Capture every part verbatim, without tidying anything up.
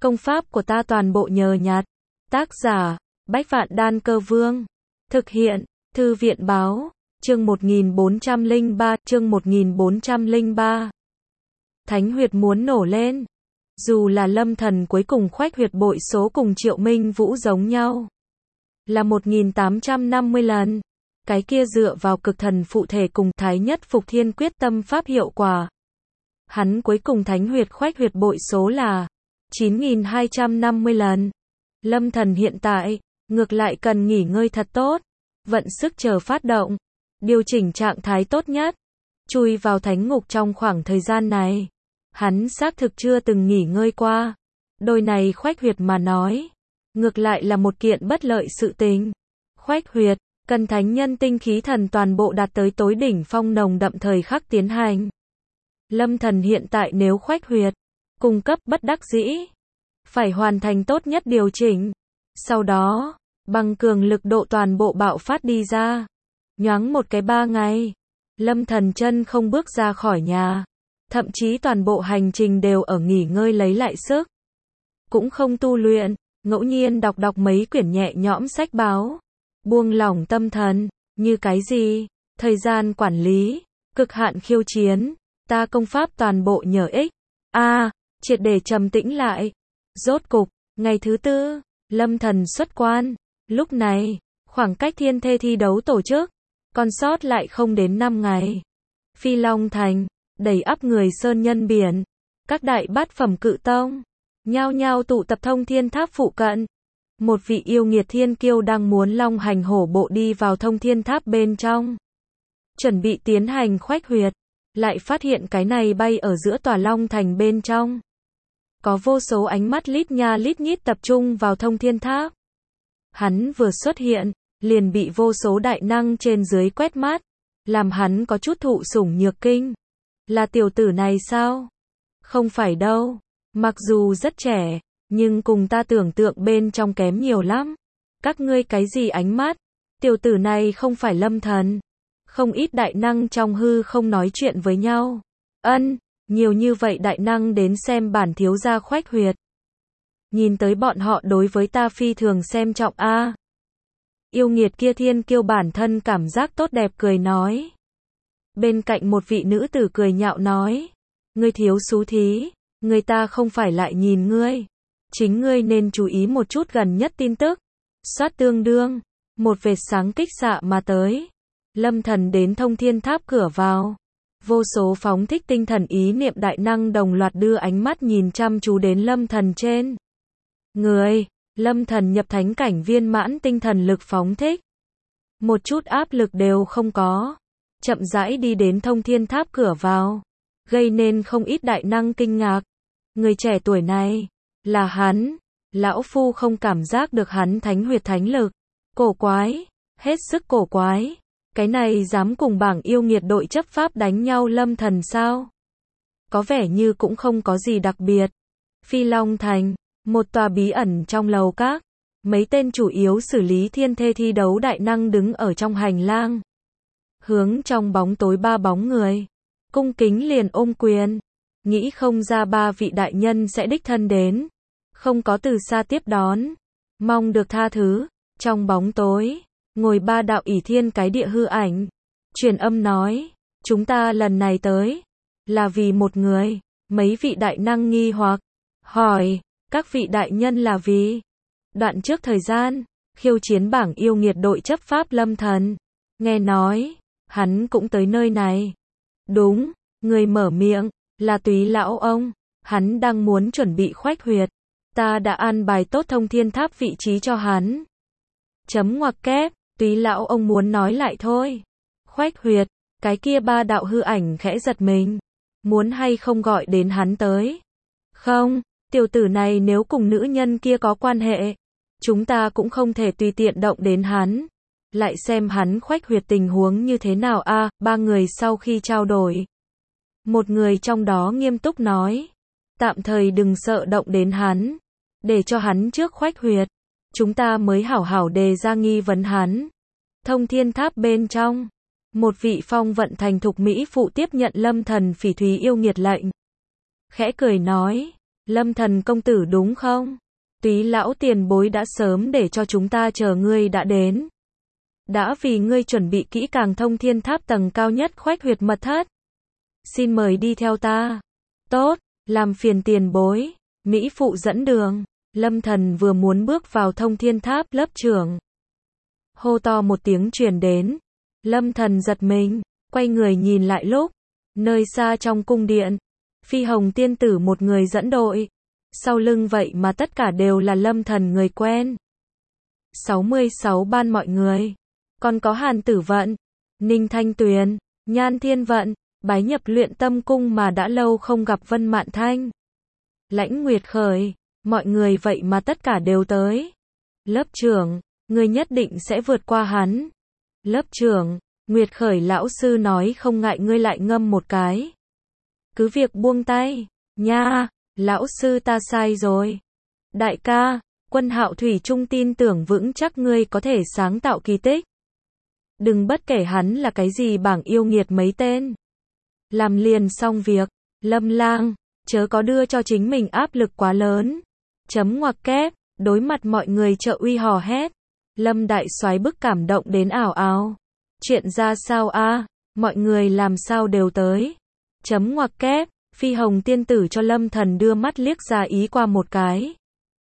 Công pháp của ta toàn bộ nhờ nhặt. Tác giả, Bách Vạn Đan Cơ Vương. Thực hiện, Thư viện báo, chương một nghìn bốn trăm lẻ ba, chương một nghìn bốn trăm lẻ ba. Thánh huyệt muốn nổ lên. Dù là Lâm Thần cuối cùng khoách huyệt bội số cùng Triệu Minh Vũ giống nhau. Là một nghìn tám trăm năm mươi lần. Cái kia dựa vào cực thần phụ thể cùng Thái Nhất Phục Thiên quyết tâm pháp hiệu quả. Hắn cuối cùng thánh huyệt khoách huyệt bội số là chín nghìn hai trăm năm mươi lần. Lâm Thần hiện tại, ngược lại cần nghỉ ngơi thật tốt. Vận sức chờ phát động. Điều chỉnh trạng thái tốt nhất. Chui vào thánh ngục trong khoảng thời gian này. Hắn xác thực chưa từng nghỉ ngơi qua. Đôi này khoách huyệt mà nói. Ngược lại là một kiện bất lợi sự tình. Khoách huyệt, cần thánh nhân tinh khí thần toàn bộ đạt tới tối đỉnh phong nồng đậm thời khắc tiến hành. Lâm Thần hiện tại nếu khoách huyệt, cung cấp bất đắc dĩ. Phải hoàn thành tốt nhất điều chỉnh. Sau đó, bằng cường lực độ toàn bộ bạo phát đi ra. Nhoáng một cái ba ngày. Lâm Thần chân không bước ra khỏi nhà. Thậm chí toàn bộ hành trình đều ở nghỉ ngơi lấy lại sức. Cũng không tu luyện, ngẫu nhiên đọc đọc mấy quyển nhẹ nhõm sách báo. Buông lỏng tâm thần, như cái gì? Thời gian quản lý, cực hạn khiêu chiến, ta công pháp toàn bộ nhờ ích. A, à, triệt để trầm tĩnh lại. Rốt cục, ngày thứ tư, Lâm Thần xuất quan. Lúc này, khoảng cách thiên thê thi đấu tổ chức, còn sót lại không đến năm ngày. Phi Long Thành, đầy ắp người sơn nhân biển. Các đại bát phẩm cự tông, nhao nhao tụ tập thông thiên tháp phụ cận. Một vị yêu nghiệt thiên kiêu đang muốn long hành hổ bộ đi vào thông thiên tháp bên trong. Chuẩn bị tiến hành khoách huyệt. Lại phát hiện cái này bay ở giữa tòa long thành bên trong. Có vô số ánh mắt lít nha lít nhít tập trung vào thông thiên tháp. Hắn vừa xuất hiện, liền bị vô số đại năng trên dưới quét mắt. Làm hắn có chút thụ sủng nhược kinh. Là tiểu tử này sao? Không phải đâu. Mặc dù rất trẻ, nhưng cùng ta tưởng tượng bên trong kém nhiều lắm. Các ngươi cái gì ánh mắt? Tiểu tử này không phải Lâm Thần. Không ít đại năng trong hư không nói chuyện với nhau. Ân, nhiều như vậy đại năng đến xem bản thiếu gia khoách huyệt. Nhìn tới bọn họ đối với ta phi thường xem trọng a. À. Yêu nghiệt kia thiên kiêu bản thân cảm giác tốt đẹp cười nói. Bên cạnh một vị nữ tử cười nhạo nói. Ngươi thiếu xú thí, người ta không phải lại nhìn ngươi. Chính ngươi nên chú ý một chút gần nhất tin tức. Xoát tương đương, một vệt sáng kích xạ mà tới. Lâm Thần đến thông thiên tháp cửa vào. Vô số phóng thích tinh thần ý niệm đại năng đồng loạt đưa ánh mắt nhìn chăm chú đến Lâm Thần trên. Người, Lâm Thần nhập thánh cảnh viên mãn tinh thần lực phóng thích. Một chút áp lực đều không có. Chậm rãi đi đến thông thiên tháp cửa vào. Gây nên không ít đại năng kinh ngạc. Người trẻ tuổi này, là hắn. Lão Phu không cảm giác được hắn thánh huyệt thánh lực. Cổ quái, hết sức cổ quái. Cái này dám cùng bảng yêu nghiệt đội chấp pháp đánh nhau Lâm Thần sao? Có vẻ như cũng không có gì đặc biệt. Phi Long Thành, một tòa bí ẩn trong lầu các. Mấy tên chủ yếu xử lý thiên thê thi đấu đại năng đứng ở trong hành lang. Hướng trong bóng tối ba bóng người. Cung kính liền ôm quyền. Nghĩ không ra ba vị đại nhân sẽ đích thân đến. Không có từ xa tiếp đón. Mong được tha thứ. Trong bóng tối, ngồi ba đạo ỷ thiên cái địa hư ảnh. Truyền âm nói, chúng ta lần này tới, là vì một người. Mấy vị đại năng nghi hoặc, hỏi, các vị đại nhân là vì? Đoạn trước thời gian, khiêu chiến bảng yêu nghiệt đội chấp pháp Lâm Thần. Nghe nói, hắn cũng tới nơi này. Đúng, người mở miệng, là Túy lão ông. Hắn đang muốn chuẩn bị khoách huyệt. Ta đã an bài tốt thông thiên tháp vị trí cho hắn. Chấm ngoặc kép, Túy lão ông muốn nói lại thôi. Khoách huyệt, cái kia ba đạo hư ảnh khẽ giật mình. Muốn hay không gọi đến hắn tới? Không, tiểu tử này nếu cùng nữ nhân kia có quan hệ, chúng ta cũng không thể tùy tiện động đến hắn. Lại xem hắn khoách huyệt tình huống như thế nào a. À, ba người sau khi trao đổi. Một người trong đó nghiêm túc nói. Tạm thời đừng sợ động đến hắn. Để cho hắn trước khoách huyệt. Chúng ta mới hảo hảo đề ra nghi vấn hắn. Thông thiên tháp bên trong. Một vị phong vận thành thục mỹ phụ tiếp nhận Lâm Thần phỉ thúy yêu nghiệt lệnh. Khẽ cười nói. Lâm Thần công tử đúng không? Túy lão tiền bối đã sớm để cho chúng ta chờ ngươi đã đến. Đã vì ngươi chuẩn bị kỹ càng thông thiên tháp tầng cao nhất khoách huyệt mật thất. Xin mời đi theo ta. Tốt, làm phiền tiền bối. Mỹ phụ dẫn đường. Lâm Thần vừa muốn bước vào thông thiên tháp, lớp trưởng hô to một tiếng truyền đến. Lâm Thần giật mình, quay người nhìn lại lúc nơi xa trong cung điện, Phi Hồng tiên tử một người dẫn đội, sau lưng vậy mà tất cả đều là Lâm Thần người quen. sáu mươi sáu ban mọi người, còn có Hàn Tử Vận, Ninh Thanh Tuyền, Nhan Thiên Vận, bái nhập Luyện Tâm cung mà đã lâu không gặp Vân Mạn Thanh, Lãnh Nguyệt Khởi, mọi người vậy mà tất cả đều tới. Lớp trưởng, người nhất định sẽ vượt qua hắn. Lớp trưởng, Nguyệt Khởi lão sư nói không ngại ngươi lại ngâm một cái. Cứ việc buông tay, nha, lão sư ta sai rồi. Đại ca, Quân Hạo thủy chung tin tưởng vững chắc ngươi có thể sáng tạo kỳ tích. Đừng bất kể hắn là cái gì bảng yêu nghiệt mấy tên. Làm liền xong việc, Lâm Lang, chớ có đưa cho chính mình áp lực quá lớn. Chấm ngoặc kép, đối mặt mọi người trợ uy hò hét. Lâm đại soái bức cảm động đến ảo ảo. Chuyện ra sao a? Mọi người làm sao đều tới. Chấm ngoặc kép, Phi Hồng tiên tử cho Lâm Thần đưa mắt liếc ra ý qua một cái.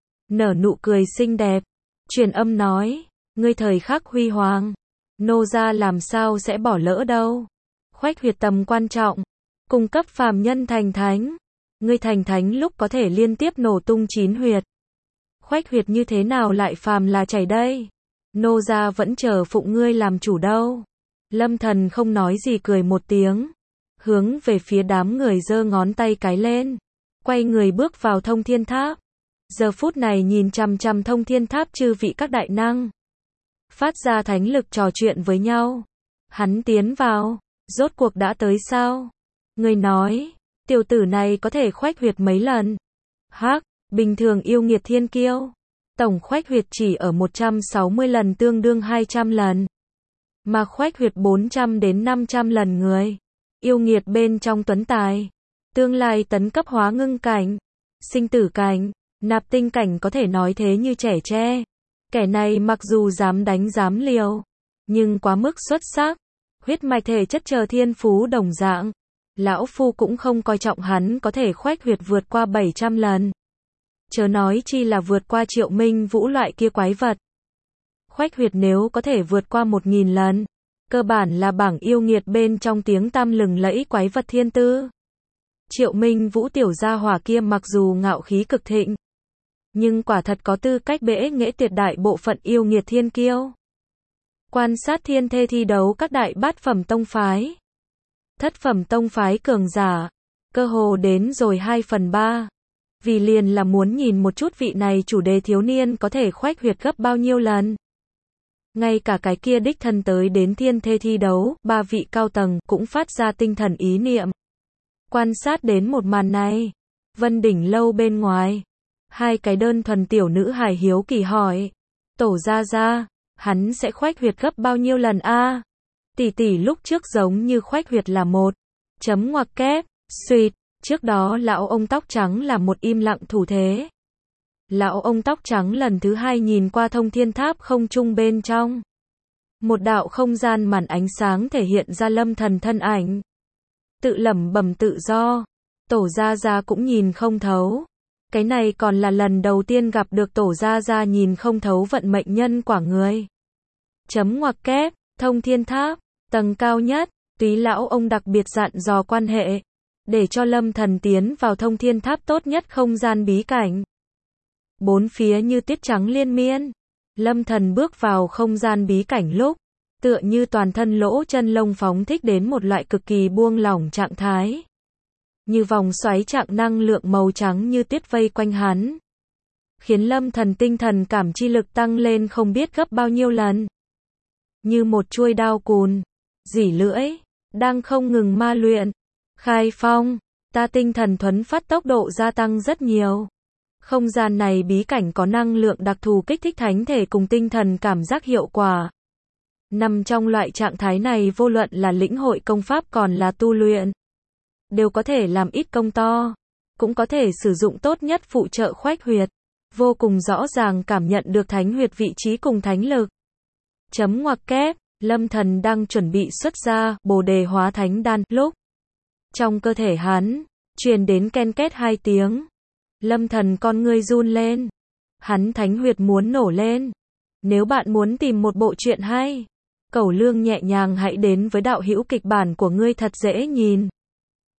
Nở nụ cười xinh đẹp, truyền âm nói, ngươi thời khắc huy hoàng, nô gia làm sao sẽ bỏ lỡ đâu. Khoách huyệt tầm quan trọng, cung cấp phàm nhân thành thánh. Ngươi thành thánh lúc có thể liên tiếp nổ tung chín huyệt. Khoách huyệt như thế nào lại phàm là chảy đây? Nô gia vẫn chờ phụng ngươi làm chủ đâu. Lâm Thần không nói gì cười một tiếng, hướng về phía đám người giơ ngón tay cái lên, quay người bước vào thông thiên tháp. Giờ phút này nhìn chằm chằm thông thiên tháp chư vị các đại năng, phát ra thánh lực trò chuyện với nhau. Hắn tiến vào, rốt cuộc đã tới sao? Người nói, tiểu tử này có thể khoách huyệt mấy lần? Hắc, bình thường yêu nghiệt thiên kiêu, tổng khoách huyệt chỉ ở một trăm sáu mươi lần tương đương hai trăm lần. Mà khoách huyệt bốn trăm đến năm trăm lần người. Yêu nghiệt bên trong tuấn tài, tương lai tấn cấp hóa ngưng cảnh, sinh tử cảnh, nạp tinh cảnh có thể nói thế như trẻ tre. Kẻ này mặc dù dám đánh dám liều, nhưng quá mức xuất sắc, huyết mạch thể chất chờ thiên phú đồng dạng. Lão Phu cũng không coi trọng hắn có thể khoách huyệt vượt qua bảy trăm lần. Chớ nói chi là vượt qua Triệu Minh Vũ loại kia quái vật. Khoách huyệt nếu có thể vượt qua một nghìn lần, cơ bản là bảng yêu nghiệt bên trong tiếng tăm lừng lẫy quái vật thiên tư. Triệu Minh Vũ tiểu gia hỏa kia mặc dù ngạo khí cực thịnh, nhưng quả thật có tư cách bẽ nghệ tuyệt đại bộ phận yêu nghiệt thiên kiêu. Quan sát thiên thê thi đấu các đại bát phẩm tông phái, thất phẩm tông phái cường giả, cơ hồ đến rồi hai phần ba. Vì liền là muốn nhìn một chút vị này chủ đề thiếu niên có thể khoách huyệt gấp bao nhiêu lần. Ngay cả cái kia đích thân tới đến thiên thê thi đấu, ba vị cao tầng cũng phát ra tinh thần ý niệm. Quan sát đến một màn này, Vân Đỉnh lâu bên ngoài, hai cái đơn thuần tiểu nữ hài hiếu kỳ hỏi, tổ gia gia, hắn sẽ khoách huyệt gấp bao nhiêu lần a? Tỷ tỷ lúc trước giống như khoách huyệt là một, chấm ngoặc kép, suýt, trước đó lão ông tóc trắng là một im lặng thủ thế. Lão ông tóc trắng lần thứ hai nhìn qua thông thiên tháp không trung bên trong. Một đạo không gian màn ánh sáng thể hiện ra Lâm Thần thân ảnh. Tự lẩm bẩm tự do. Tổ gia gia cũng nhìn không thấu. Cái này còn là lần đầu tiên gặp được tổ gia gia nhìn không thấu vận mệnh nhân quả người. Chấm ngoặc kép, thông thiên tháp, tầng cao nhất, Túy lão ông đặc biệt dặn dò quan hệ, để cho Lâm Thần tiến vào thông thiên tháp tốt nhất không gian bí cảnh. Bốn phía như tuyết trắng liên miên. Lâm Thần bước vào không gian bí cảnh lúc, tựa như toàn thân lỗ chân lông phóng thích đến một loại cực kỳ buông lỏng trạng thái. Như vòng xoáy trạng năng lượng màu trắng như tuyết vây quanh hắn, khiến Lâm Thần tinh thần cảm chi lực tăng lên không biết gấp bao nhiêu lần. Như một chuôi đao cùn, rỉ lưỡi, đang không ngừng ma luyện. Khai phong, ta tinh thần thuấn phát tốc độ gia tăng rất nhiều. Không gian này bí cảnh có năng lượng đặc thù kích thích thánh thể cùng tinh thần cảm giác hiệu quả. Nằm trong loại trạng thái này vô luận là lĩnh hội công pháp còn là tu luyện, đều có thể làm ít công to. cũng có thể sử dụng tốt nhất phụ trợ khoách huyệt. Vô cùng rõ ràng cảm nhận được thánh huyệt vị trí cùng thánh lực. Chấm ngoặc kép, Lâm Thần đang chuẩn bị xuất ra Bồ Đề Hóa Thánh Đan, lúc trong cơ thể hắn truyền đến ken két hai tiếng. Lâm Thần con ngươi run lên. Hắn thánh huyệt muốn nổ lên. Nếu bạn muốn tìm một bộ truyện hay, Cẩu Lương nhẹ nhàng hãy đến với đạo hữu kịch bản của ngươi thật dễ nhìn.